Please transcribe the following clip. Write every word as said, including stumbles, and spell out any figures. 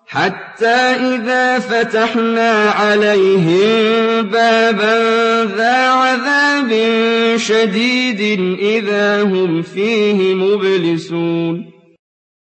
حَتَّىٰ إِذَا فَتَحْنَا عَلَيْهِم بَابًا ذَا عَذَابٍ شَدِيدٍ إِذَا هُمْ فِيهِ مُبْلِسُونَ